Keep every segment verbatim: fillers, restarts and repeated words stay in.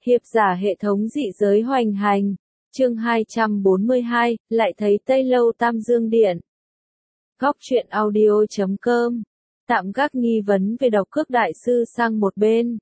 Hiệp giả hệ thống dị giới hoành hành. Chương hai trăm bốn mươi hai, lại thấy Tây Lâu Tam Dương Điện. Góc truyện audio chấm com. Tạm gác nghi vấn về độc cước đại sư sang một bên.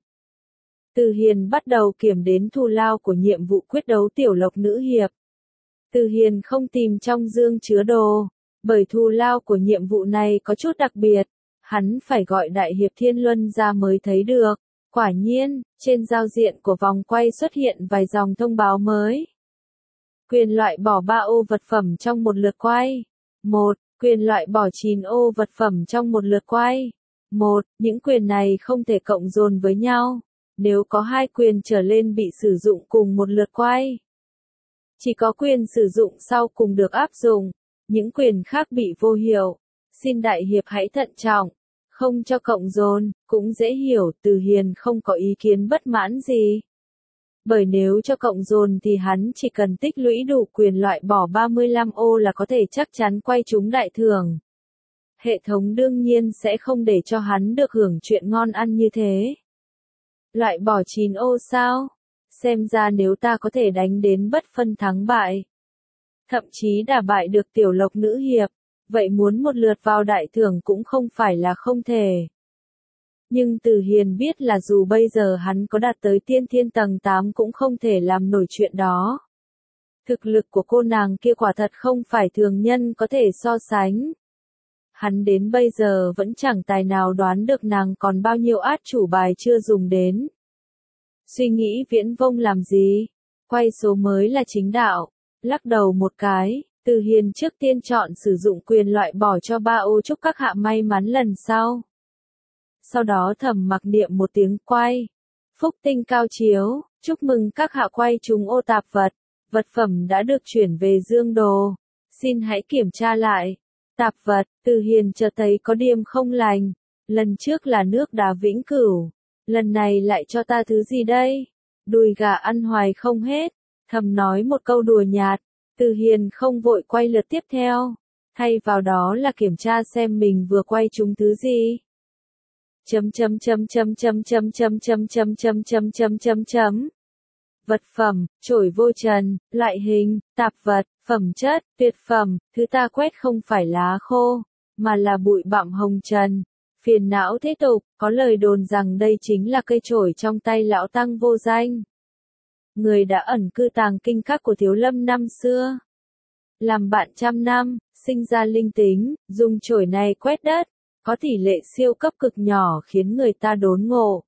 Từ Hiền bắt đầu kiểm đếm thù lao của nhiệm vụ quyết đấu tiểu lộc nữ hiệp. Từ Hiền không tìm trong dương chứa đồ, bởi thù lao của nhiệm vụ này có chút đặc biệt, hắn phải gọi Đại Hiệp Thiên Luân ra mới thấy được. Quả nhiên, trên giao diện của vòng quay xuất hiện vài dòng thông báo mới. Quyền loại bỏ ba ô vật phẩm trong một lượt quay. một. Quyền loại bỏ chín ô vật phẩm trong một lượt quay. một. Những quyền này không thể cộng dồn với nhau. Nếu có hai quyền trở lên bị sử dụng cùng một lượt quay, chỉ có quyền sử dụng sau cùng được áp dụng. Những quyền khác bị vô hiệu. Xin Đại Hiệp hãy thận trọng. Không cho cộng dồn, cũng dễ hiểu, Từ Hiền không có ý kiến bất mãn gì. Bởi nếu cho cộng dồn thì hắn chỉ cần tích lũy đủ quyền loại bỏ ba mươi lăm ô là có thể chắc chắn quay trúng đại thưởng. Hệ thống đương nhiên sẽ không để cho hắn được hưởng chuyện ngon ăn như thế. Loại bỏ chín ô sao? Xem ra nếu ta có thể đánh đến bất phân thắng bại, thậm chí đả bại được tiểu lộc nữ hiệp, vậy muốn một lượt vào đại thưởng cũng không phải là không thể. Nhưng Từ Hiền biết là dù bây giờ hắn có đạt tới tiên thiên tầng tám cũng không thể làm nổi chuyện đó. Thực lực của cô nàng kia quả thật không phải thường nhân có thể so sánh. Hắn đến bây giờ vẫn chẳng tài nào đoán được nàng còn bao nhiêu át chủ bài chưa dùng đến. Suy nghĩ viễn vông làm gì? Quay số mới là chính đạo. Lắc đầu một cái, Từ Hiền trước tiên chọn sử dụng quyền loại bỏ cho ba ô chúc các hạ may mắn lần sau. Sau đó thầm mặc niệm một tiếng quay. Phúc tinh cao chiếu, chúc mừng các hạ quay trúng ô tạp vật. Vật phẩm đã được chuyển về dương đồ. Xin hãy kiểm tra lại. Tạp vật, Từ Hiền chợt thấy có điểm không lành. Lần trước là nước đá vĩnh cửu. Lần này lại cho ta thứ gì đây? Đùi gà ăn hoài không hết. Thầm nói một câu đùa nhạt. Từ Hiền không vội quay lượt tiếp theo. Thay vào đó là kiểm tra xem mình vừa quay trúng thứ gì. Chấm chấm chấm chấm chấm chấm chấm chấm chấm chấm chấm chấm chấm chấm. Vật phẩm, chổi vô trần, loại hình, tạp vật, phẩm chất, tuyệt phẩm, thứ ta quét không phải lá khô, mà là bụi bặm hồng trần. Phiền não thế tục, có lời đồn rằng đây chính là cây chổi trong tay lão tăng vô danh. Người đã ẩn cư tàng kinh các của Thiếu Lâm năm xưa. Làm bạn trăm năm, sinh ra linh tính, dùng chổi này quét đất, có tỷ lệ siêu cấp cực nhỏ khiến người ta đốn ngộ.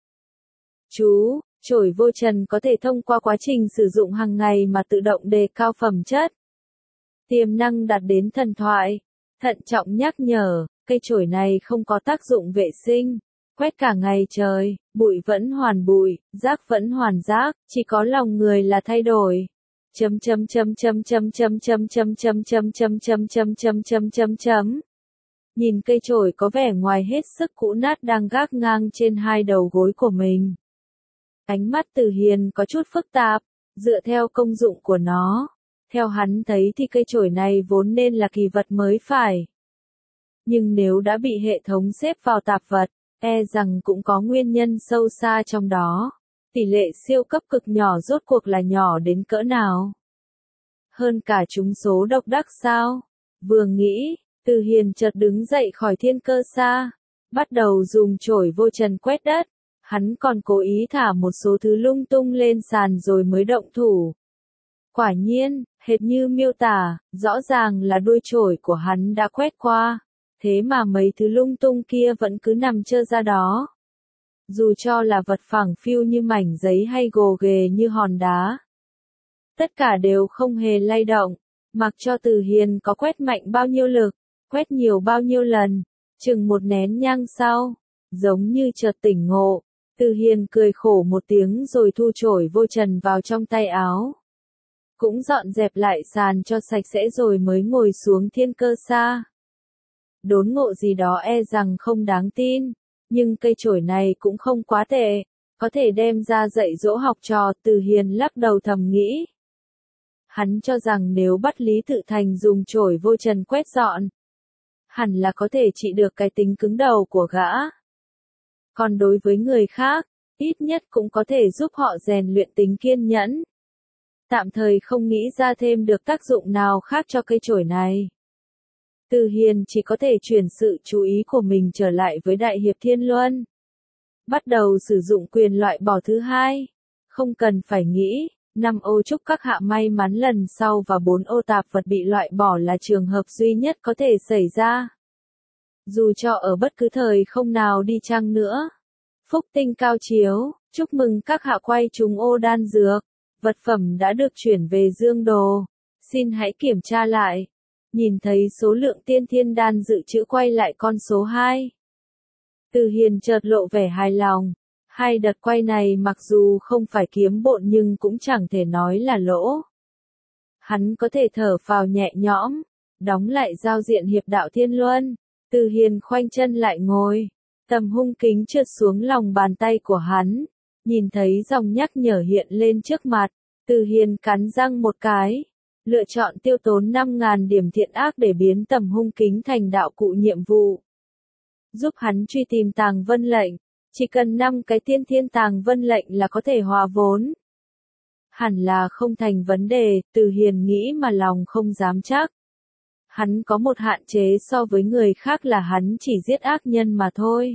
Chú, chổi vô trần có thể thông qua quá trình sử dụng hàng ngày mà tự động đề cao phẩm chất. Tiềm năng đạt đến thần thoại. Thận trọng nhắc nhở, cây chổi này không có tác dụng vệ sinh. Quét cả ngày trời, bụi vẫn hoàn bụi, rác vẫn hoàn rác, chỉ có lòng người là thay đổi. Chấm chấm chấm chấm chấm chấm chấm chấm chấm chấm chấm chấm chấm chấm chấm chấm chấm. Nhìn cây chổi có vẻ ngoài hết sức cũ nát đang gác ngang trên hai đầu gối của mình. Ánh mắt Từ Hiền có chút phức tạp, dựa theo công dụng của nó. Theo hắn thấy thì cây chổi này vốn nên là kỳ vật mới phải. Nhưng nếu đã bị hệ thống xếp vào tạp vật, e rằng cũng có nguyên nhân sâu xa trong đó. Tỷ lệ siêu cấp cực nhỏ rốt cuộc là nhỏ đến cỡ nào? Hơn cả trúng số độc đắc sao? Vừa nghĩ, Từ Hiền chợt đứng dậy khỏi thiên cơ xa, bắt đầu dùng chổi vô trần quét đất. Hắn còn cố ý thả một số thứ lung tung lên sàn rồi mới động thủ. Quả nhiên, hệt như miêu tả, rõ ràng là đuôi chổi của hắn đã quét qua. Thế mà mấy thứ lung tung kia vẫn cứ nằm trơ ra đó. Dù cho là vật phẳng phiu như mảnh giấy hay gồ ghề như hòn đá, tất cả đều không hề lay động. Mặc cho Từ Hiền có quét mạnh bao nhiêu lực, quét nhiều bao nhiêu lần, chừng một nén nhang sau, giống như chợt tỉnh ngộ, Từ Hiền cười khổ một tiếng rồi thu chổi vô trần vào trong tay áo. Cũng dọn dẹp lại sàn cho sạch sẽ rồi mới ngồi xuống thiên cơ xa. Đốn ngộ gì đó e rằng không đáng tin, nhưng cây chổi này cũng không quá tệ, có thể đem ra dạy dỗ học trò. Từ Hiền lắc đầu thầm nghĩ. Hắn cho rằng nếu bắt Lý Tự Thành dùng chổi vô trần quét dọn, hẳn là có thể trị được cái tính cứng đầu của gã. Còn đối với người khác, ít nhất cũng có thể giúp họ rèn luyện tính kiên nhẫn. Tạm thời không nghĩ ra thêm được tác dụng nào khác cho cây chổi này. Từ Hiền chỉ có thể chuyển sự chú ý của mình trở lại với Đại Hiệp Thiên Luân. Bắt đầu sử dụng quyền loại bỏ thứ hai. Không cần phải nghĩ, năm ô chúc các hạ may mắn lần sau và bốn ô tạp vật bị loại bỏ là trường hợp duy nhất có thể xảy ra. Dù cho ở bất cứ thời không nào đi chăng nữa. Phúc tinh cao chiếu, chúc mừng các hạ quay trúng ô đan dược. Vật phẩm đã được chuyển về dương đồ. Xin hãy kiểm tra lại. Nhìn thấy số lượng tiên thiên đan dự trữ quay lại con số hai. Từ Hiền chợt lộ vẻ hài lòng. Hai đợt quay này mặc dù không phải kiếm bộn nhưng cũng chẳng thể nói là lỗ. Hắn có thể thở phào nhẹ nhõm. Đóng lại giao diện hiệp đạo Thiên Luân. Từ Hiền khoanh chân lại ngồi. Tầm hung kính trượt xuống lòng bàn tay của hắn. Nhìn thấy dòng nhắc nhở hiện lên trước mặt. Từ Hiền cắn răng một cái. Lựa chọn tiêu tốn năm nghìn điểm thiện ác để biến tầm hung kính thành đạo cụ nhiệm vụ. Giúp hắn truy tìm tàng vân lệnh. Chỉ cần năm cái tiên thiên tàng vân lệnh là có thể hòa vốn. Hẳn là không thành vấn đề, Từ Hiền nghĩ mà lòng không dám chắc. Hắn có một hạn chế so với người khác là hắn chỉ giết ác nhân mà thôi.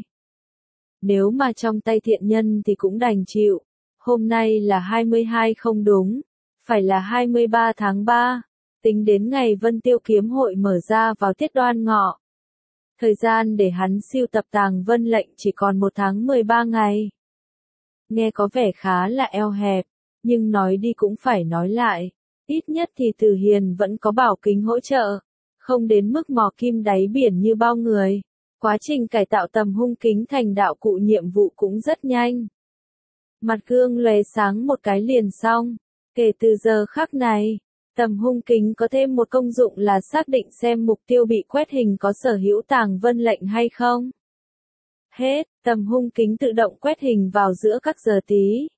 Nếu mà trong tay thiện nhân thì cũng đành chịu. Hôm nay là hai mươi hai không đúng, phải là hai mươi ba tháng ba, tính đến ngày Vân Tiêu Kiếm Hội mở ra vào tiết Đoan Ngọ. Thời gian để hắn siêu tập tàng vân lệnh chỉ còn một tháng mười ba ngày. Nghe có vẻ khá là eo hẹp, nhưng nói đi cũng phải nói lại, ít nhất thì Từ Hiền vẫn có bảo kính hỗ trợ, không đến mức mò kim đáy biển như bao người. Quá trình cải tạo tầm hung kính thành đạo cụ nhiệm vụ cũng rất nhanh. Mặt gương lóe sáng một cái liền xong. Kể từ giờ khắc này, tầm hung kính có thêm một công dụng là xác định xem mục tiêu bị quét hình có sở hữu tàng vân lệnh hay không. Hết, tầm hung kính tự động quét hình vào giữa các giờ Tý,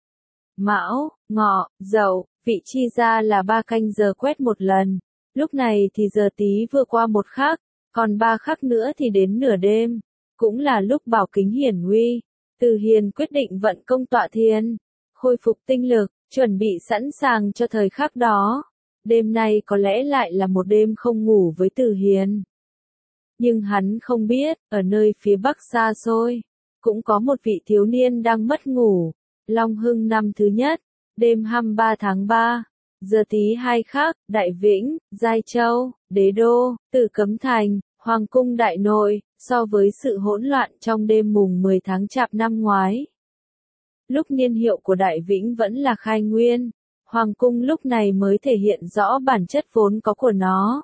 Mão, Ngọ, Dậu, vị chi ra là ba canh giờ quét một lần. Lúc này thì giờ Tý vừa qua một khắc, còn ba khắc nữa thì đến nửa đêm, cũng là lúc bảo kính hiển uy. Từ Hiền quyết định vận công tọa thiền, khôi phục tinh lực, chuẩn bị sẵn sàng cho thời khắc đó. Đêm nay có lẽ lại là một đêm không ngủ với Từ Hiền. Nhưng hắn không biết, ở nơi phía bắc xa xôi, cũng có một vị thiếu niên đang mất ngủ. Long Hưng năm thứ nhất, đêm hai mươi ba tháng ba, giờ Tý hai khắc, Đại Vĩnh, Giai Châu, Đế Đô, Tử Cấm Thành, Hoàng cung Đại Nội. So với sự hỗn loạn trong đêm mùng mười tháng Chạp năm ngoái, lúc niên hiệu của Đại Vĩnh vẫn là khai nguyên, Hoàng cung lúc này mới thể hiện rõ bản chất vốn có của nó.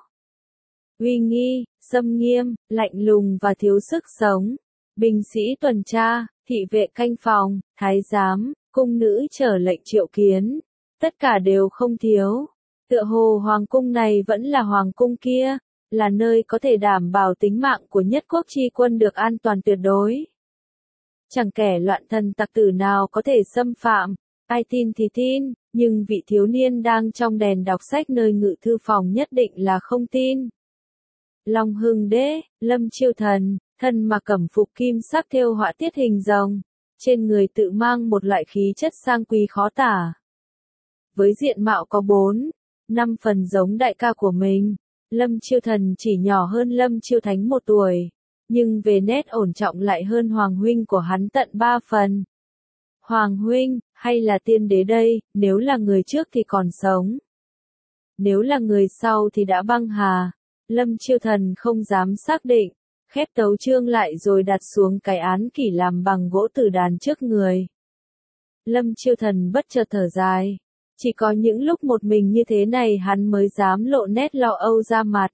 Uy nghi, xâm nghiêm, lạnh lùng và thiếu sức sống. Binh sĩ tuần tra, thị vệ canh phòng, thái giám, cung nữ chờ lệnh triệu kiến. Tất cả đều không thiếu. Tựa hồ Hoàng cung này vẫn là Hoàng cung kia, là nơi có thể đảm bảo tính mạng của nhất quốc chi quân được an toàn tuyệt đối. Chẳng kẻ loạn thần tặc tử nào có thể xâm phạm, ai tin thì tin, nhưng vị thiếu niên đang trong đèn đọc sách nơi ngự thư phòng nhất định là không tin. Long Hưng đế, Lâm Chiêu Thần, thân mặc cẩm phục kim sắc thêu họa tiết hình rồng, trên người tự mang một loại khí chất sang quý khó tả. Với diện mạo có bốn, năm phần giống đại ca của mình. Lâm Chiêu Thần chỉ nhỏ hơn Lâm Chiêu Thánh một tuổi, nhưng về nét ổn trọng lại hơn Hoàng huynh của hắn tận ba phần. Hoàng huynh, hay là tiên đế đây, nếu là người trước thì còn sống. Nếu là người sau thì đã băng hà. Lâm Chiêu Thần không dám xác định, khép tấu chương lại rồi đặt xuống cái án kỷ làm bằng gỗ tử đàn trước người. Lâm Chiêu Thần bất chợt thở dài. Chỉ có những lúc một mình như thế này hắn mới dám lộ nét lo âu ra mặt.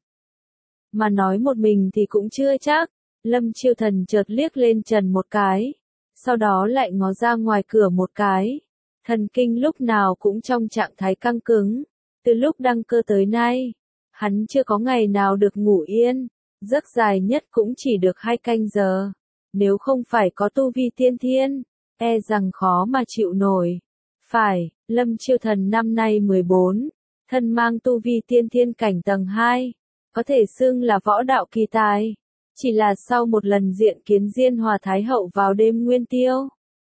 Mà nói một mình thì cũng chưa chắc. Lâm Chiêu Thần chợt liếc lên trần một cái. Sau đó lại ngó ra ngoài cửa một cái. Thần kinh lúc nào cũng trong trạng thái căng cứng. Từ lúc đăng cơ tới nay, hắn chưa có ngày nào được ngủ yên. Giấc dài nhất cũng chỉ được hai canh giờ. Nếu không phải có tu vi tiên thiên, e rằng khó mà chịu nổi. Phải, Lâm Chiêu Thần năm nay mười bốn, thân mang tu vi tiên thiên cảnh tầng hai, có thể xưng là võ đạo kỳ tài. Chỉ là sau một lần diện kiến Diên Hòa Thái Hậu vào đêm Nguyên Tiêu,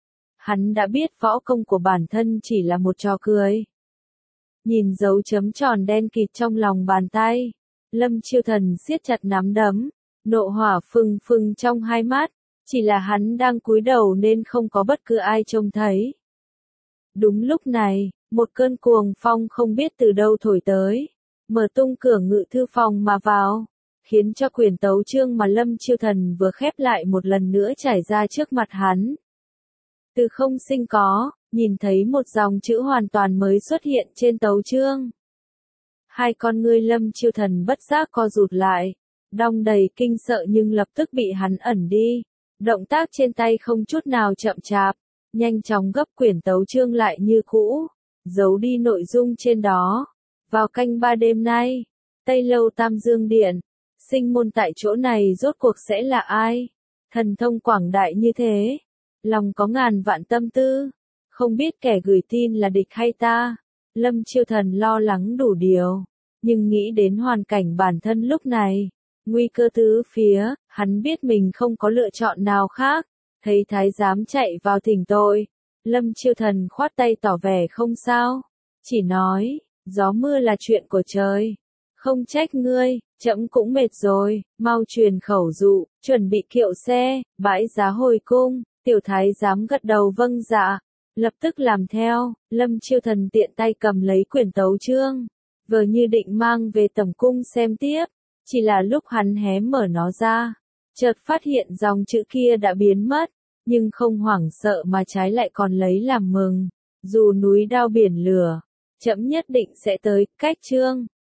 Hắn đã biết võ công của bản thân chỉ là một trò cười. Nhìn dấu chấm tròn đen kịt trong lòng bàn tay, Lâm Chiêu Thần siết chặt nắm đấm, nộ hỏa phừng phừng trong hai mắt, chỉ là hắn đang cúi đầu nên không có bất cứ ai trông thấy. Đúng lúc này, một cơn cuồng phong không biết từ đâu thổi tới, mở tung cửa ngự thư phòng mà vào, khiến cho quyển tấu chương mà Lâm Chiêu Thần vừa khép lại một lần nữa trải ra trước mặt hắn. Từ không sinh có, nhìn thấy một dòng chữ hoàn toàn mới xuất hiện trên tấu chương. Hai con ngươi Lâm Chiêu Thần bất giác co rụt lại, đong đầy kinh sợ nhưng lập tức bị hắn ẩn đi. Động tác trên tay không chút nào chậm chạp, nhanh chóng gấp quyển tấu chương lại như cũ, giấu đi nội dung trên đó. Vào canh ba đêm nay, Tây Lâu Tam Dương Điện, sinh môn tại chỗ này rốt cuộc sẽ là ai? Thần thông quảng đại như thế, lòng có ngàn vạn tâm tư, không biết kẻ gửi tin là địch hay ta. Lâm Chiêu Thần lo lắng đủ điều, nhưng nghĩ đến hoàn cảnh bản thân lúc này, nguy cơ tứ phía, hắn biết mình không có lựa chọn nào khác. Thấy thái giám chạy vào thỉnh tội, Lâm Chiêu Thần khoát tay tỏ vẻ không sao, chỉ nói, gió mưa là chuyện của trời, không trách ngươi, trẫm cũng mệt rồi, mau truyền khẩu dụ, chuẩn bị kiệu xe, bãi giá hồi cung. Tiểu thái giám gật đầu vâng dạ, lập tức làm theo. Lâm Chiêu Thần tiện tay cầm lấy quyển tấu chương, vừa như định mang về tẩm cung xem tiếp, chỉ là lúc hắn hé mở nó ra, chợt phát hiện dòng chữ kia đã biến mất, nhưng không hoảng sợ mà trái lại còn lấy làm mừng. Dù núi đao biển lửa, trẫm nhất định sẽ tới. Cách chương